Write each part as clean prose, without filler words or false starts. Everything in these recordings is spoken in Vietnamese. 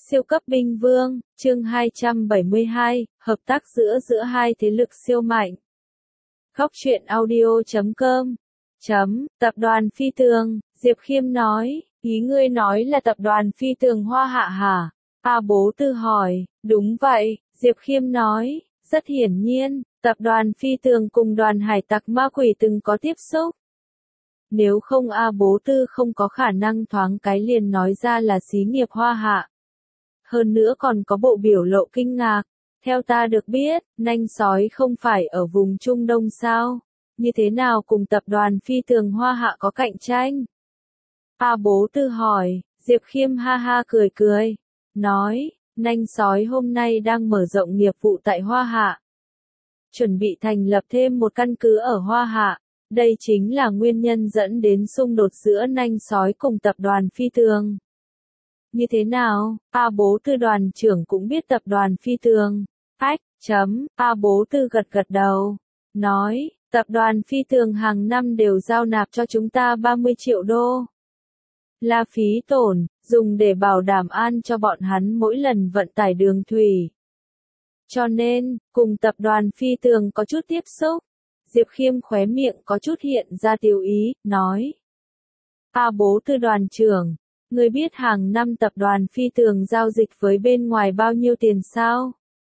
Siêu cấp binh vương, chương 272, hợp tác giữa hai thế lực siêu mạnh. Góc truyện audio.com. Tập đoàn Phi Tường, Diệp Khiêm nói, ý ngươi nói là tập đoàn Phi Tường Hoa Hạ hả? A Bố Tư hỏi, đúng vậy, Diệp Khiêm nói, rất hiển nhiên, tập đoàn Phi Tường cùng đoàn hải tặc ma quỷ từng có tiếp xúc. Nếu không A Bố Tư không có khả năng thoáng cái liền nói ra là xí nghiệp Hoa Hạ. Hơn nữa còn có bộ biểu lộ kinh ngạc. Theo ta được biết, nanh sói không phải ở vùng Trung Đông sao? Như thế nào cùng tập đoàn Phi Tường Hoa Hạ có cạnh tranh? A Bố Tư hỏi, Diệp Khiêm ha ha cười cười. Nói, nanh sói hôm nay đang mở rộng nghiệp vụ tại Hoa Hạ. Chuẩn bị thành lập thêm một căn cứ ở Hoa Hạ. Đây chính là nguyên nhân dẫn đến xung đột giữa nanh sói cùng tập đoàn Phi Tường. Như thế nào? A Bố Tư đoàn trưởng cũng biết tập đoàn Phi Tường. A Bố Tư gật gật đầu. Nói, tập đoàn Phi Tường hàng năm đều giao nạp cho chúng ta 30 triệu đô. Là phí tổn, dùng để bảo đảm an cho bọn hắn mỗi lần vận tải đường thủy. Cho nên, cùng tập đoàn Phi Tường có chút tiếp xúc. Diệp Khiêm khóe miệng có chút hiện ra tiêu ý, nói. A Bố Tư đoàn trưởng. Ngươi biết hàng năm tập đoàn Phi Tường giao dịch với bên ngoài bao nhiêu tiền sao?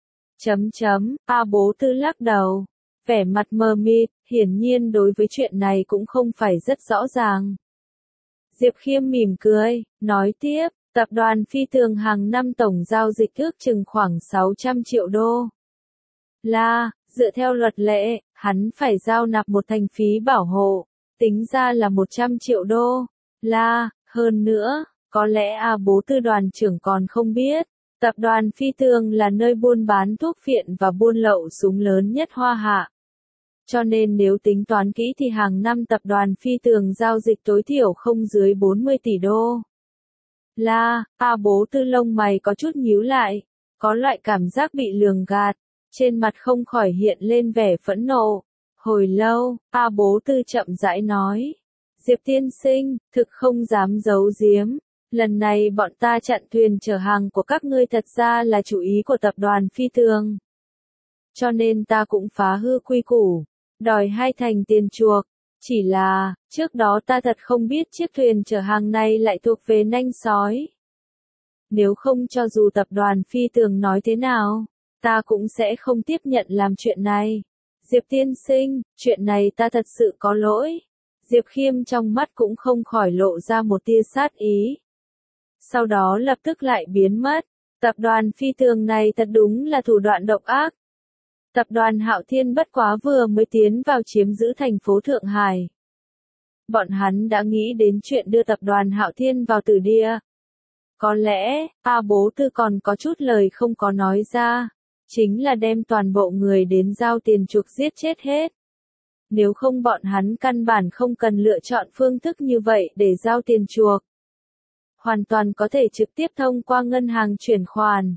A Bố Tư lắc đầu. Vẻ mặt mờ mịt, hiển nhiên đối với chuyện này cũng không phải rất rõ ràng. Diệp Khiêm mỉm cười, nói tiếp, tập đoàn Phi Tường hàng năm tổng giao dịch ước chừng khoảng 600 triệu đô. Dựa theo luật lệ, hắn phải giao nạp một thành phí bảo hộ, tính ra là 100 triệu đô. Hơn nữa, có lẽ A Bố Tư đoàn trưởng còn không biết, tập đoàn Phi Tường là nơi buôn bán thuốc phiện và buôn lậu súng lớn nhất Hoa Hạ. Cho nên nếu tính toán kỹ thì hàng năm tập đoàn Phi Tường giao dịch tối thiểu không dưới 40 tỷ đô. A Bố Tư lông mày có chút nhíu lại, có loại cảm giác bị lường gạt, trên mặt không khỏi hiện lên vẻ phẫn nộ. Hồi lâu, A Bố Tư chậm rãi nói. Diệp tiên sinh, thực không dám giấu giếm. Lần này bọn ta chặn thuyền chở hàng của các ngươi thật ra là chủ ý của tập đoàn Phi Tường. Cho nên ta cũng phá hư quy củ, đòi 2 thành tiền chuộc. Chỉ là, trước đó ta thật không biết chiếc thuyền chở hàng này lại thuộc về nanh sói. Nếu không cho dù tập đoàn Phi Tường nói thế nào, ta cũng sẽ không tiếp nhận làm chuyện này. Diệp tiên sinh, chuyện này ta thật sự có lỗi. Diệp Khiêm trong mắt cũng không khỏi lộ ra một tia sát ý. Sau đó lập tức lại biến mất. Tập đoàn Phi Tường này thật đúng là thủ đoạn độc ác. Tập đoàn Hạo Thiên bất quá vừa mới tiến vào chiếm giữ thành phố Thượng Hải. Bọn hắn đã nghĩ đến chuyện đưa tập đoàn Hạo Thiên vào tử địa. Có lẽ, A Bố Tư còn có chút lời không có nói ra. Chính là đem toàn bộ người đến giao tiền chuộc giết chết hết. Nếu không bọn hắn căn bản không cần lựa chọn phương thức như vậy để giao tiền chuộc. Hoàn toàn có thể trực tiếp thông qua ngân hàng chuyển khoản.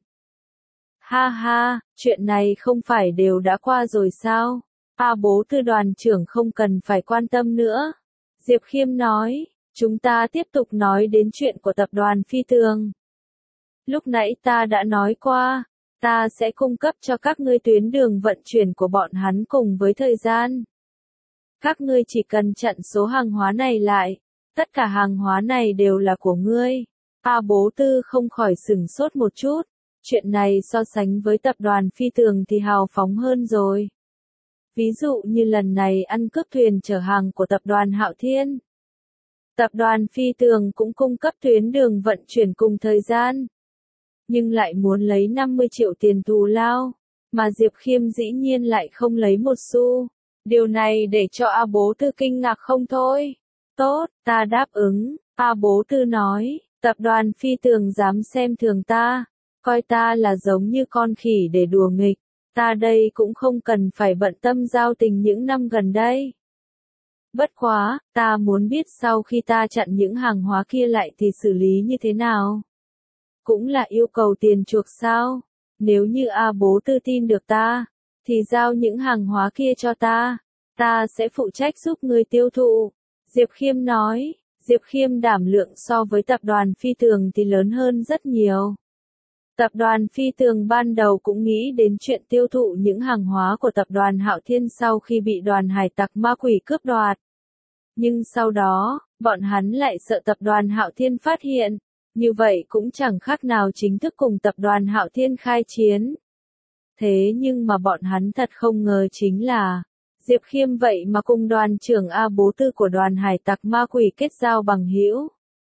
Chuyện này không phải đều đã qua rồi sao? A Bố Tư đoàn trưởng không cần phải quan tâm nữa. Diệp Khiêm nói, chúng ta tiếp tục nói đến chuyện của tập đoàn Phi Tường. Lúc nãy ta đã nói qua, ta sẽ cung cấp cho các ngươi tuyến đường vận chuyển của bọn hắn cùng với thời gian. Các ngươi chỉ cần chặn số hàng hóa này lại, tất cả hàng hóa này đều là của ngươi. A Bố Tư không khỏi sửng sốt một chút, chuyện này so sánh với tập đoàn Phi Tường thì hào phóng hơn rồi. Ví dụ như lần này ăn cướp thuyền chở hàng của tập đoàn Hạo Thiên. Tập đoàn Phi Tường cũng cung cấp tuyến đường vận chuyển cùng thời gian. Nhưng lại muốn lấy 50 triệu tiền thù lao, mà Diệp Khiêm dĩ nhiên lại không lấy một xu. Điều này để cho A Bố Tư kinh ngạc không thôi. Tốt, ta đáp ứng, A Bố Tư nói, tập đoàn Phi Tường dám xem thường ta, coi ta là giống như con khỉ để đùa nghịch, ta đây cũng không cần phải bận tâm giao tình những năm gần đây. Bất quá, ta muốn biết sau khi ta chặn những hàng hóa kia lại thì xử lý như thế nào? Cũng là yêu cầu tiền chuộc sao? Nếu như A Bố Tư tin được ta, thì giao những hàng hóa kia cho ta sẽ phụ trách giúp người tiêu thụ. Diệp Khiêm nói, Diệp Khiêm đảm lượng so với tập đoàn Phi Tường thì lớn hơn rất nhiều. Tập đoàn Phi Tường ban đầu cũng nghĩ đến chuyện tiêu thụ những hàng hóa của tập đoàn Hạo Thiên sau khi bị đoàn hải tặc ma quỷ cướp đoạt. Nhưng sau đó, bọn hắn lại sợ tập đoàn Hạo Thiên phát hiện, như vậy cũng chẳng khác nào chính thức cùng tập đoàn Hạo Thiên khai chiến. Thế nhưng mà bọn hắn thật không ngờ chính là, Diệp Khiêm vậy mà cùng đoàn trưởng A Bố Tư của đoàn hải tặc ma quỷ kết giao bằng hữu.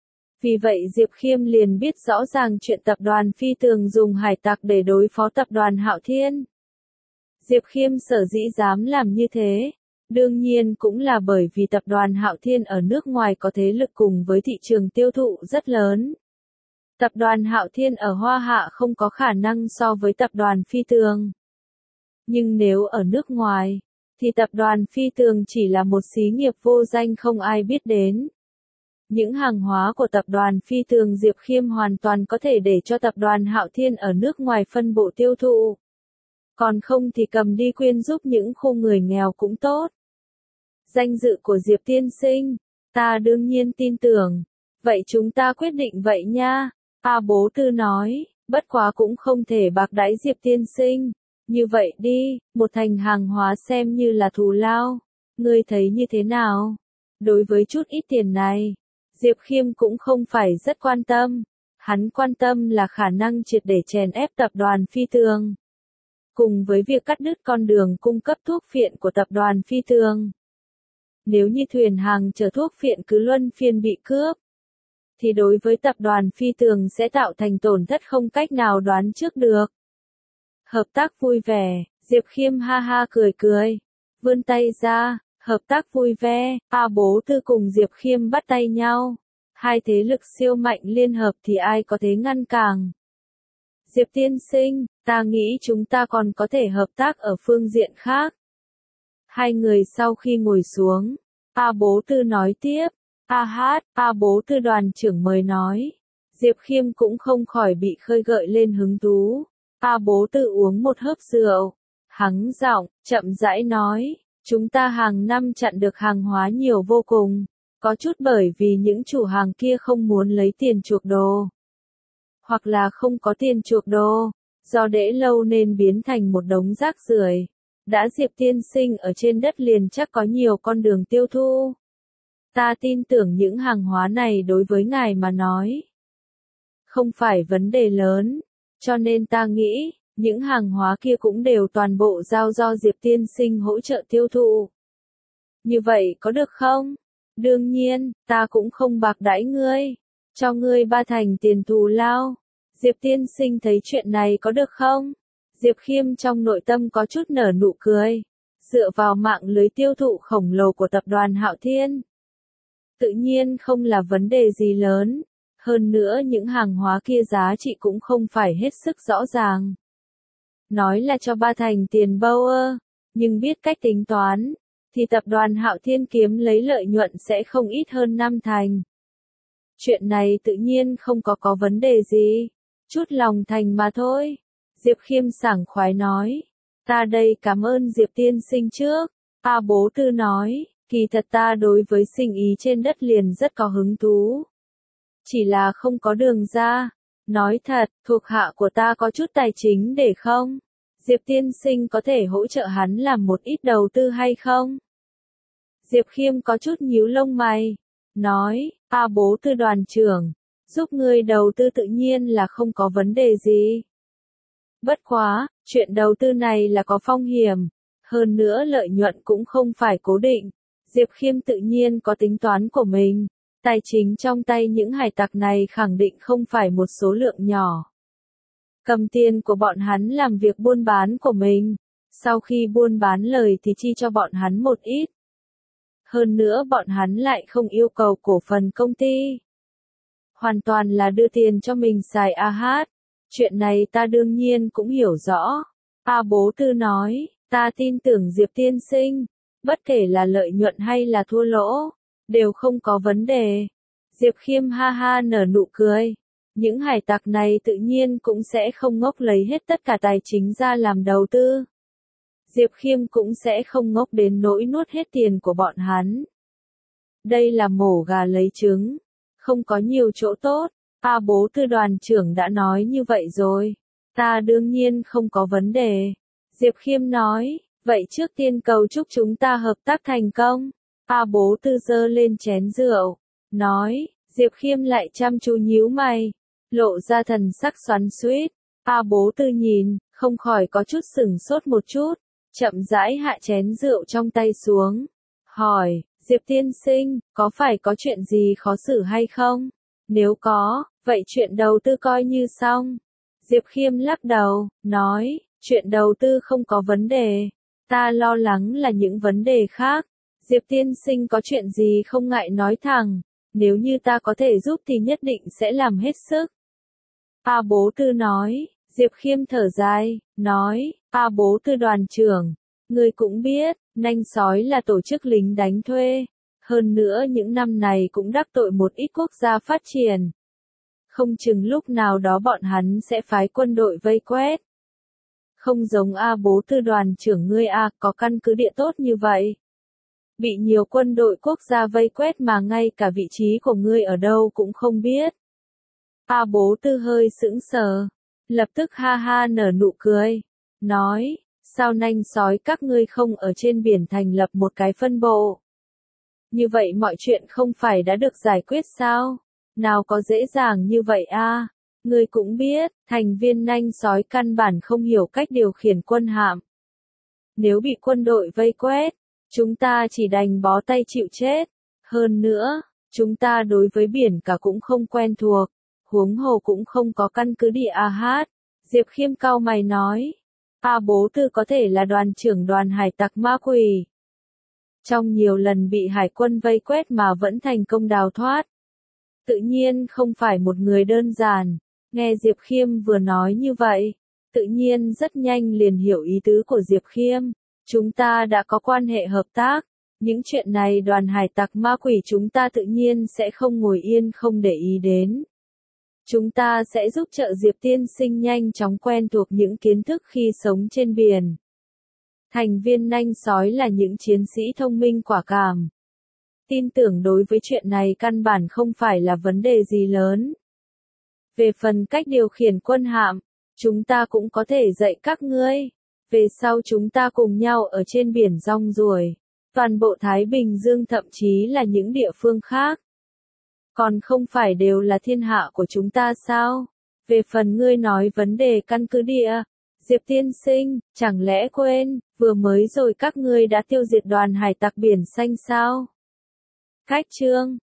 Vì vậy Diệp Khiêm liền biết rõ ràng chuyện tập đoàn Phi Tường dùng hải tặc để đối phó tập đoàn Hạo Thiên. Diệp Khiêm sở dĩ dám làm như thế, đương nhiên cũng là bởi vì tập đoàn Hạo Thiên ở nước ngoài có thế lực cùng với thị trường tiêu thụ rất lớn. Tập đoàn Hạo Thiên ở Hoa Hạ không có khả năng so với tập đoàn Phi Tường. Nhưng nếu ở nước ngoài, thì tập đoàn Phi Tường chỉ là một xí nghiệp vô danh không ai biết đến. Những hàng hóa của tập đoàn Phi Tường Diệp Khiêm hoàn toàn có thể để cho tập đoàn Hạo Thiên ở nước ngoài phân bộ tiêu thụ. Còn không thì cầm đi quyên giúp những khu người nghèo cũng tốt. Danh dự của Diệp tiên sinh, ta đương nhiên tin tưởng. Vậy chúng ta quyết định vậy nha. A Bố Tư nói, bất quá cũng không thể bạc đãi Diệp tiên sinh. Như vậy đi, một thành hàng hóa xem như là thù lao. Ngươi thấy như thế nào? Đối với chút ít tiền này, Diệp Khiêm cũng không phải rất quan tâm. Hắn quan tâm là khả năng triệt để chèn ép tập đoàn Phi Tường. Cùng với việc cắt đứt con đường cung cấp thuốc phiện của tập đoàn Phi Tường. Nếu như thuyền hàng chở thuốc phiện cứ luân phiên bị cướp, thì đối với tập đoàn Phi Tường sẽ tạo thành tổn thất không cách nào đoán trước được. Hợp tác vui vẻ, Diệp Khiêm ha ha cười cười, vươn tay ra, hợp tác vui vẻ, A Bố Tư cùng Diệp Khiêm bắt tay nhau. Hai thế lực siêu mạnh liên hợp thì ai có thể ngăn cản. Diệp tiên sinh, ta nghĩ chúng ta còn có thể hợp tác ở phương diện khác. Hai người sau khi ngồi xuống, A Bố Tư nói tiếp, A Bố Tư đoàn trưởng mời nói. Diệp Khiêm cũng không khỏi bị khơi gợi lên hứng thú. A Bố Tư uống một hớp rượu, hắng giọng, chậm rãi nói, chúng ta hàng năm chặn được hàng hóa nhiều vô cùng, có chút bởi vì những chủ hàng kia không muốn lấy tiền chuộc đồ. Hoặc là không có tiền chuộc đồ, do để lâu nên biến thành một đống rác rưởi. Đã Diệp tiên sinh ở trên đất liền chắc có nhiều con đường tiêu thụ. Ta tin tưởng những hàng hóa này đối với ngài mà nói, không phải vấn đề lớn, cho nên ta nghĩ, những hàng hóa kia cũng đều toàn bộ giao do Diệp tiên sinh hỗ trợ tiêu thụ. Như vậy có được không? Đương nhiên, ta cũng không bạc đãi ngươi, cho ngươi 3 thành tiền thù lao. Diệp tiên sinh thấy chuyện này có được không? Diệp Khiêm trong nội tâm có chút nở nụ cười. Dựa vào mạng lưới tiêu thụ khổng lồ của tập đoàn Hạo Thiên, tự nhiên không là vấn đề gì lớn. Hơn nữa những hàng hóa kia giá trị cũng không phải hết sức rõ ràng. Nói là cho 3 thành tiền Bauer, nhưng biết cách tính toán, thì tập đoàn Hạo Thiên kiếm lấy lợi nhuận sẽ không ít hơn 5 thành. Chuyện này tự nhiên không có vấn đề gì, chút lòng thành mà thôi. Diệp Khiêm sảng khoái nói, ta đây cảm ơn Diệp tiên sinh trước. A Bố Tư nói, kỳ thật ta đối với sinh ý trên đất liền rất có hứng thú. Chỉ là không có đường ra. Nói thật, thuộc hạ của ta có chút tài chính để không? Diệp tiên sinh có thể hỗ trợ hắn làm một ít đầu tư hay không? Diệp Khiêm có chút nhíu lông mày. Nói, A Bố Tư đoàn trưởng, giúp ngươi đầu tư tự nhiên là không có vấn đề gì. Bất quá, chuyện đầu tư này là có phong hiểm. Hơn nữa lợi nhuận cũng không phải cố định. Diệp Khiêm tự nhiên có tính toán của mình. Tài chính trong tay những hải tặc này khẳng định không phải một số lượng nhỏ. Cầm tiền của bọn hắn làm việc buôn bán của mình. Sau khi buôn bán lời thì chi cho bọn hắn một ít. Hơn nữa bọn hắn lại không yêu cầu cổ phần công ty. Hoàn toàn là đưa tiền cho mình xài hát. Chuyện này ta đương nhiên cũng hiểu rõ. A Bố Tư nói, ta tin tưởng Diệp tiên sinh. Bất kể là lợi nhuận hay là thua lỗ, đều không có vấn đề. Diệp Khiêm ha ha nở nụ cười. Những hải tặc này tự nhiên cũng sẽ không ngốc lấy hết tất cả tài chính ra làm đầu tư. Diệp Khiêm cũng sẽ không ngốc đến nỗi nuốt hết tiền của bọn hắn. Đây là mổ gà lấy trứng, không có nhiều chỗ tốt. Bố Tư đoàn trưởng đã nói như vậy rồi. Ta đương nhiên không có vấn đề. Diệp Khiêm nói, vậy trước tiên cầu chúc chúng ta hợp tác thành công. Bố Tư giơ lên chén rượu, nói, Diệp Khiêm lại chăm chú nhíu mày, lộ ra thần sắc xoắn xuýt. Bố Tư nhìn, không khỏi có chút sửng sốt một chút, chậm rãi hạ chén rượu trong tay xuống, hỏi, Diệp tiên sinh, có phải có chuyện gì khó xử hay không? Nếu có, vậy chuyện đầu tư coi như xong. Diệp Khiêm lắc đầu, nói, chuyện đầu tư không có vấn đề, ta lo lắng là những vấn đề khác. Diệp tiên sinh có chuyện gì không ngại nói thẳng, nếu như ta có thể giúp thì nhất định sẽ làm hết sức. Bố Tư nói, Diệp Khiêm thở dài, nói, Bố Tư đoàn trưởng, người cũng biết, nanh sói là tổ chức lính đánh thuê, hơn nữa những năm này cũng đắc tội một ít quốc gia phát triển. Không chừng lúc nào đó bọn hắn sẽ phái quân đội vây quét. Không giống Bố Tư đoàn trưởng ngươi có căn cứ địa tốt như vậy. Bị nhiều quân đội quốc gia vây quét mà ngay cả vị trí của ngươi ở đâu cũng không biết. Bố Tư hơi sững sờ, lập tức ha ha nở nụ cười, nói, sao nanh sói các ngươi không ở trên biển thành lập một cái phân bộ? Như vậy mọi chuyện không phải đã được giải quyết sao? Nào có dễ dàng như vậy Ngươi cũng biết, thành viên nanh sói căn bản không hiểu cách điều khiển quân hạm. Nếu bị quân đội vây quét, chúng ta chỉ đành bó tay chịu chết. Hơn nữa, chúng ta đối với biển cả cũng không quen thuộc, huống hồ cũng không có căn cứ địa Diệp Khiêm cau mày nói, Bố Tư có thể là đoàn trưởng đoàn hải tặc ma quỷ. Trong nhiều lần bị hải quân vây quét mà vẫn thành công đào thoát. Tự nhiên không phải một người đơn giản. Nghe Diệp Khiêm vừa nói như vậy, tự nhiên rất nhanh liền hiểu ý tứ của Diệp Khiêm. Chúng ta đã có quan hệ hợp tác. Những chuyện này đoàn hải tặc ma quỷ chúng ta tự nhiên sẽ không ngồi yên không để ý đến. Chúng ta sẽ giúp trợ Diệp tiên sinh nhanh chóng quen thuộc những kiến thức khi sống trên biển. Thành viên nanh sói là những chiến sĩ thông minh quả cảm. Tin tưởng đối với chuyện này căn bản không phải là vấn đề gì lớn. Về phần cách điều khiển quân hạm, chúng ta cũng có thể dạy các ngươi. Về sau chúng ta cùng nhau ở trên biển rong ruổi. Toàn bộ Thái Bình Dương thậm chí là những địa phương khác. Còn không phải đều là thiên hạ của chúng ta sao? Về phần ngươi nói vấn đề căn cứ địa, Diệp tiên sinh, chẳng lẽ quên, vừa mới rồi các ngươi đã tiêu diệt đoàn hải tặc biển xanh sao? Cách chương